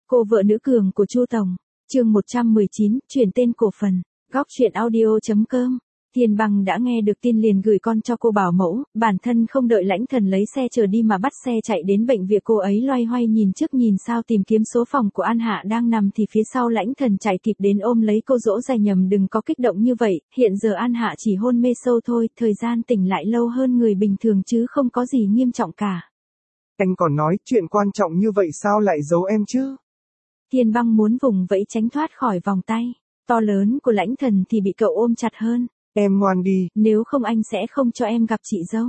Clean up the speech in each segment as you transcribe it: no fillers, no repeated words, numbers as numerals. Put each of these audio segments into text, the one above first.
Cô vợ nữ cường của Chu Tổng, chương 119, chuyển tên cổ phần, góc chuyện audio.com. Thiên Băng đã nghe được tin liền gửi con cho cô bảo mẫu, bản thân không đợi Lãnh Thần lấy xe chờ đi mà bắt xe chạy đến bệnh viện. Cô ấy loay hoay nhìn trước nhìn sau tìm kiếm số phòng của An Hạ đang nằm thì phía sau Lãnh Thần chạy kịp đến ôm lấy cô dỗ dành nhầm đừng có kích động như vậy, hiện giờ An Hạ chỉ hôn mê sâu thôi, thời gian tỉnh lại lâu hơn người bình thường chứ không có gì nghiêm trọng cả. Anh còn nói chuyện quan trọng như vậy sao lại giấu em chứ? Thiên Băng muốn vùng vẫy tránh thoát khỏi vòng tay to lớn của Lãnh Thần thì bị cậu ôm chặt hơn. Em ngoan đi. Nếu không anh sẽ không cho em gặp chị dâu.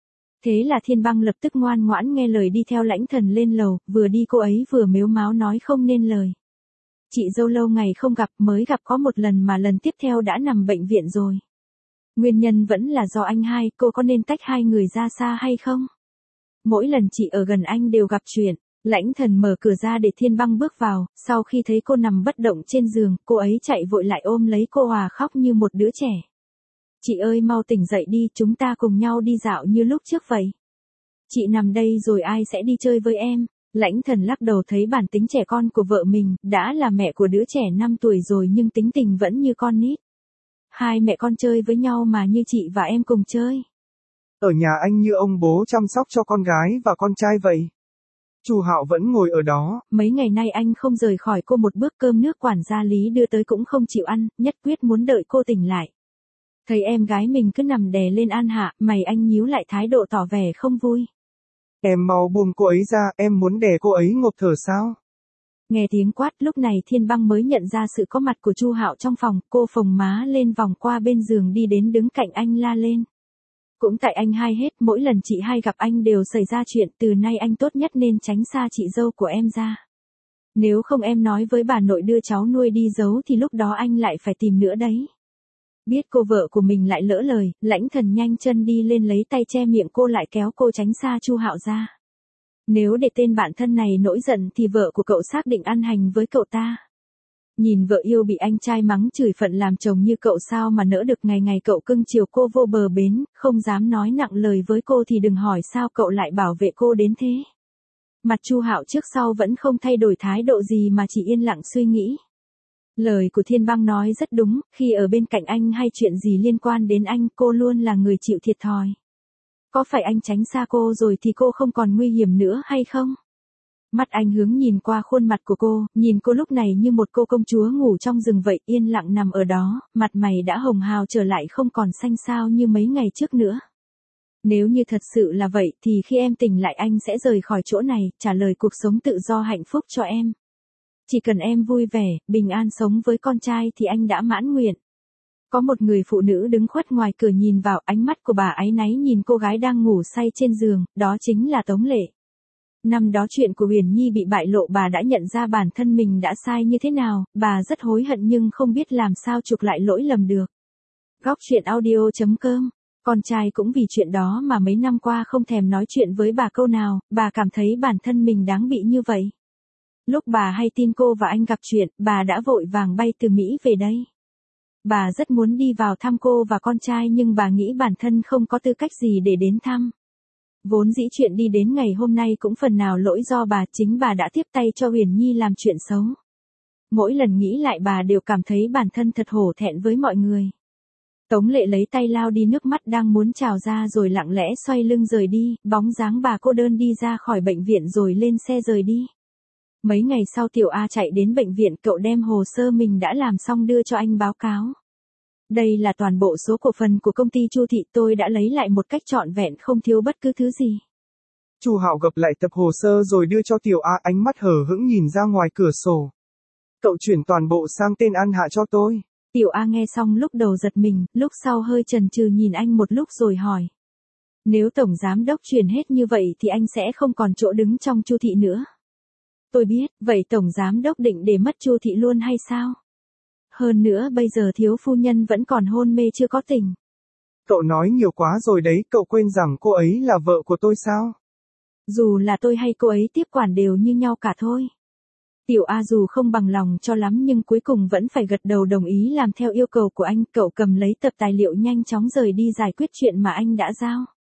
Thế là Thiên Băng lập tức ngoan ngoãn nghe lời đi theo Lãnh Thần lên lầu, vừa đi cô ấy vừa mếu máo nói không nên lời. Chị dâu lâu ngày không gặp, mới gặp có một lần mà lần tiếp theo đã nằm bệnh viện rồi. Nguyên nhân vẫn là do anh hai, cô có nên tách hai người ra xa hay không? Mỗi lần chị ở gần anh đều gặp chuyện. Lãnh Thần mở cửa ra để Thiên Băng bước vào, sau khi thấy cô nằm bất động trên giường, cô ấy chạy vội lại ôm lấy cô hòa khóc như một đứa trẻ. Chị ơi mau tỉnh dậy đi, chúng ta cùng nhau đi dạo như lúc trước vậy. Chị nằm đây rồi ai sẽ đi chơi với em? Lãnh Thần lắc đầu thấy bản tính trẻ con của vợ mình, đã là mẹ của đứa trẻ 5 tuổi rồi nhưng tính tình vẫn như con nít. Hai mẹ con chơi với nhau mà như chị và em cùng chơi. Ở nhà anh như ông bố chăm sóc cho con gái và con trai vậy. Chu Hạo vẫn ngồi ở đó. Mấy ngày nay anh không rời khỏi cô một bước, cơm nước quản gia Lý đưa tới cũng không chịu ăn, nhất quyết muốn đợi cô tỉnh lại. Thấy em gái mình cứ nằm đè lên An Hạ, mày anh nhíu lại thái độ tỏ vẻ không vui. Em mau buông cô ấy ra, em muốn đè cô ấy ngộp thở sao? Nghe tiếng quát, lúc này Thiên Băng mới nhận ra sự có mặt của Chu Hạo trong phòng, cô phồng má lên vòng qua bên giường đi đến đứng cạnh anh la lên. Cũng tại anh hai hết, mỗi lần chị hai gặp anh đều xảy ra chuyện, từ nay anh tốt nhất nên tránh xa chị dâu của em ra. Nếu không em nói với bà nội đưa cháu nuôi đi giấu thì lúc đó anh lại phải tìm nữa đấy. Biết cô vợ của mình lại lỡ lời, Lãnh Thần nhanh chân đi lên lấy tay che miệng cô lại kéo cô tránh xa Chu Hạo ra. Nếu để tên bạn thân này nổi giận thì vợ của cậu xác định ăn hành với cậu ta. Nhìn vợ yêu bị anh trai mắng chửi phận làm chồng như cậu sao mà nỡ được, ngày ngày cậu cưng chiều cô vô bờ bến, không dám nói nặng lời với cô thì đừng hỏi sao cậu lại bảo vệ cô đến thế. Mặt Chu Hạo trước sau vẫn không thay đổi thái độ gì mà chỉ yên lặng suy nghĩ. Lời của Thiên Băng nói rất đúng, khi ở bên cạnh anh hay chuyện gì liên quan đến anh cô luôn là người chịu thiệt thòi. Có phải anh tránh xa cô rồi thì cô không còn nguy hiểm nữa hay không? Mắt anh hướng nhìn qua khuôn mặt của cô, nhìn cô lúc này như một cô công chúa ngủ trong rừng vậy, yên lặng nằm ở đó, mặt mày đã hồng hào trở lại không còn xanh xao như mấy ngày trước nữa. Nếu như thật sự là vậy thì khi em tỉnh lại anh sẽ rời khỏi chỗ này, trả lời cuộc sống tự do hạnh phúc cho em. Chỉ cần em vui vẻ, bình an sống với con trai thì anh đã mãn nguyện. Có một người phụ nữ đứng khuất ngoài cửa nhìn vào, ánh mắt của bà áy náy nhìn cô gái đang ngủ say trên giường, đó chính là Tống Lệ. Năm đó chuyện của Huyền Nhi bị bại lộ, bà đã nhận ra bản thân mình đã sai như thế nào, bà rất hối hận nhưng không biết làm sao chuộc lại lỗi lầm được. Góc chuyện audio.com. Con trai cũng vì chuyện đó mà mấy năm qua không thèm nói chuyện với bà câu nào, bà cảm thấy bản thân mình đáng bị như vậy. Lúc bà hay tin cô và anh gặp chuyện, bà đã vội vàng bay từ Mỹ về đây. Bà rất muốn đi vào thăm cô và con trai nhưng bà nghĩ bản thân không có tư cách gì để đến thăm. Vốn dĩ chuyện đi đến ngày hôm nay cũng phần nào lỗi do bà, chính bà đã tiếp tay cho Huyền Nhi làm chuyện xấu. Mỗi lần nghĩ lại bà đều cảm thấy bản thân thật hổ thẹn với mọi người. Tống Lệ lấy tay lau đi nước mắt đang muốn trào ra rồi lặng lẽ xoay lưng rời đi, bóng dáng bà cô đơn đi ra khỏi bệnh viện rồi lên xe rời đi. Mấy ngày sau Tiểu A chạy đến bệnh viện, cậu đem hồ sơ mình đã làm xong đưa cho anh báo cáo. Đây là toàn bộ số cổ phần của công ty Chu Thị, tôi đã lấy lại một cách trọn vẹn không thiếu bất cứ thứ gì. Chu Hạo gập lại tập hồ sơ rồi đưa cho Tiểu A, ánh mắt hờ hững nhìn ra ngoài cửa sổ. Cậu chuyển toàn bộ sang tên An Hạ cho tôi. Tiểu A nghe xong lúc đầu giật mình, lúc sau hơi chần chừ nhìn anh một lúc rồi hỏi. Nếu tổng giám đốc chuyển hết như vậy thì anh sẽ không còn chỗ đứng trong Chu Thị nữa. Tôi biết, vậy tổng giám đốc định để mất Chu Thị luôn hay sao? Hơn nữa bây giờ thiếu phu nhân vẫn còn hôn mê chưa có tỉnh. Cậu nói nhiều quá rồi đấy, cậu quên rằng cô ấy là vợ của tôi sao? Dù là tôi hay cô ấy tiếp quản đều như nhau cả thôi. Tiểu A dù không bằng lòng cho lắm nhưng cuối cùng vẫn phải gật đầu đồng ý làm theo yêu cầu của anh, cậu cầm lấy tập tài liệu nhanh chóng rời đi giải quyết chuyện mà anh đã giao.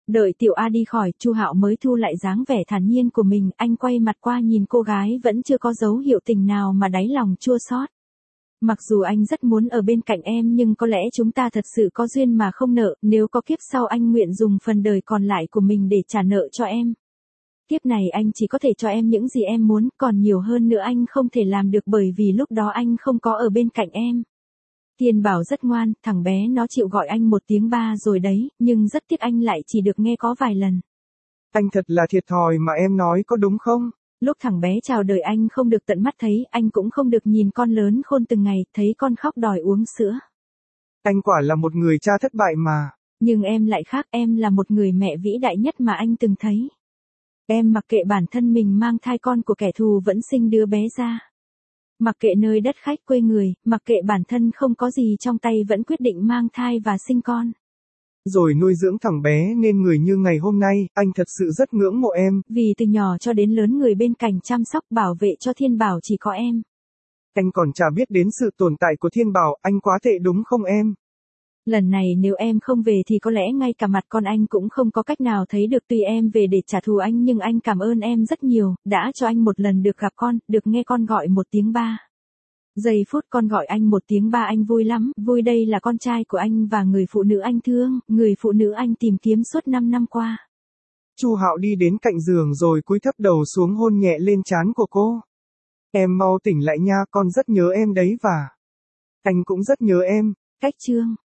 Đợi Tiểu A đi khỏi, Chu Hạo mới thu lại dáng vẻ thản nhiên của mình, anh quay mặt qua nhìn cô gái vẫn chưa có dấu hiệu tình nào mà đáy lòng chua xót. Mặc dù anh rất muốn ở bên cạnh em nhưng có lẽ chúng ta thật sự có duyên mà không nợ, nếu có kiếp sau anh nguyện dùng phần đời còn lại của mình để trả nợ cho em. Kiếp này anh chỉ có thể cho em những gì em muốn, còn nhiều hơn nữa anh không thể làm được bởi vì lúc đó anh không có ở bên cạnh em. Thiên Bảo rất ngoan, thằng bé nó chịu gọi anh một tiếng ba rồi đấy, nhưng rất tiếc anh lại chỉ được nghe có vài lần. Anh thật là thiệt thòi mà em nói có đúng không? Lúc thằng bé chào đời anh không được tận mắt thấy, anh cũng không được nhìn con lớn khôn từng ngày, thấy con khóc đòi uống sữa. Anh quả là một người cha thất bại mà. Nhưng em lại khác, em là một người mẹ vĩ đại nhất mà anh từng thấy. Em mặc kệ bản thân mình mang thai con của kẻ thù vẫn sinh đứa bé ra. Mặc kệ nơi đất khách quê người, mặc kệ bản thân không có gì trong tay vẫn quyết định mang thai và sinh con. Rồi nuôi dưỡng thằng bé nên người như ngày hôm nay, anh thật sự rất ngưỡng mộ em. Vì từ nhỏ cho đến lớn người bên cạnh chăm sóc bảo vệ cho Thiên Bảo chỉ có em. Anh còn chả biết đến sự tồn tại của Thiên Bảo, anh quá tệ đúng không em? Lần này nếu em không về thì có lẽ ngay cả mặt con anh cũng không có cách nào thấy được, tùy em về để trả thù anh nhưng anh cảm ơn em rất nhiều, đã cho anh một lần được gặp con, được nghe con gọi một tiếng ba. Giây phút con gọi anh một tiếng ba anh vui lắm, vui đây là con trai của anh và người phụ nữ anh thương, người phụ nữ anh tìm kiếm suốt 5 năm qua. Chu Hạo đi đến cạnh giường rồi cúi thấp đầu xuống hôn nhẹ lên trán của cô. Em mau tỉnh lại nha, con rất nhớ em đấy và anh cũng rất nhớ em. Cách chương